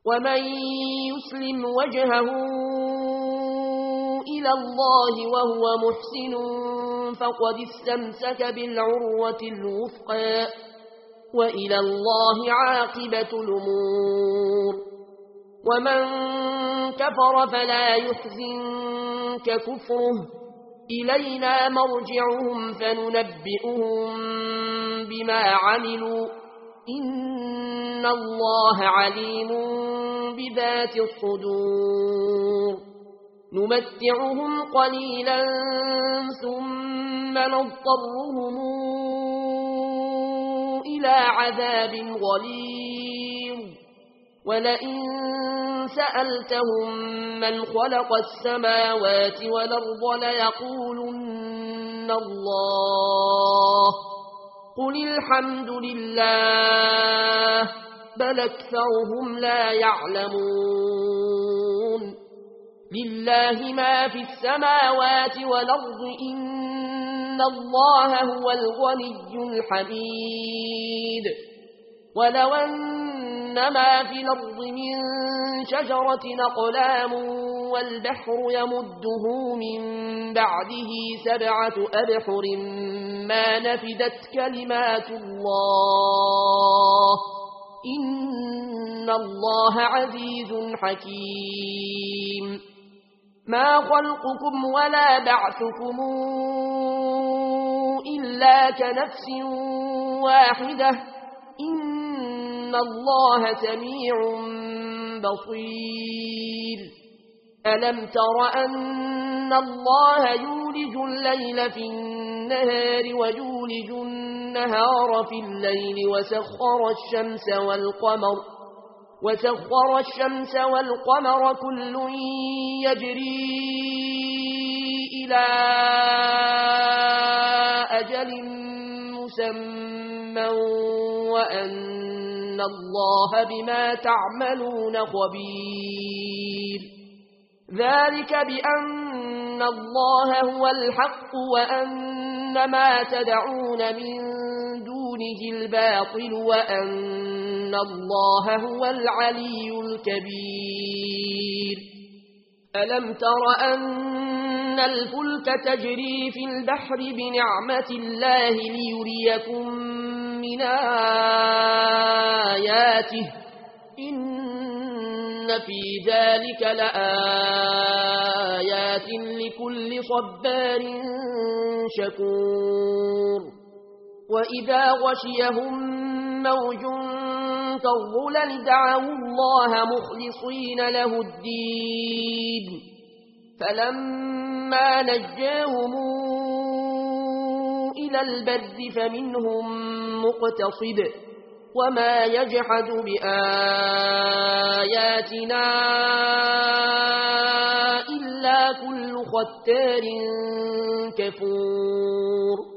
ومن يسلم وجهه إلى الله وهو محسن فقد استمسك بالعروة الوثقى وإلى الله عاقبة الأمور ومن كفر فلا يحزنك كفره إلينا مرجعهم فننبئهم بما عملوا إن الله عليم بذات الصدور نمتعهم قليلا ثم نضطرهم إلى عذاب غليظ ولئن سألتهم من خلق السماوات والأرض ليقولن الله قل الحمد لله بل أكثرهم لا يعلمون لله ما في السماوات والأرض إن الله هو الغني الحميد ولو أن ما في الأرض من شجرة أقلام والبحر يمده من بعده 7 أبحر ما نفدت كلمات الله إن الله عزيز حكيم ما خلقكم ولا بعثكم إلا كنفس واحدة إن الله سميع بصير ألم تر أن الله يولج الليل في النهار ويولج النهار في الليل وسخر الشمس والقمر كل يجري إلى أجل مسمى وأن الله بما تعملون خبير ذلك بأن الله هو الحق وأن ما تدعون من دونه الباطل وأن الله هو العلي الكبير ألم تر أن الفلك تجري في البحر بنعمة الله ليريكم من آياته إن في ذلك لآيات لكل صبار شكور وإذا غشيهم موج كالظلل دعوا الله مخلصين له الدين فلما نجاهم إلى البر فمنهم مقتصد وما يجحد بآياتنا إلا كل ختار كفور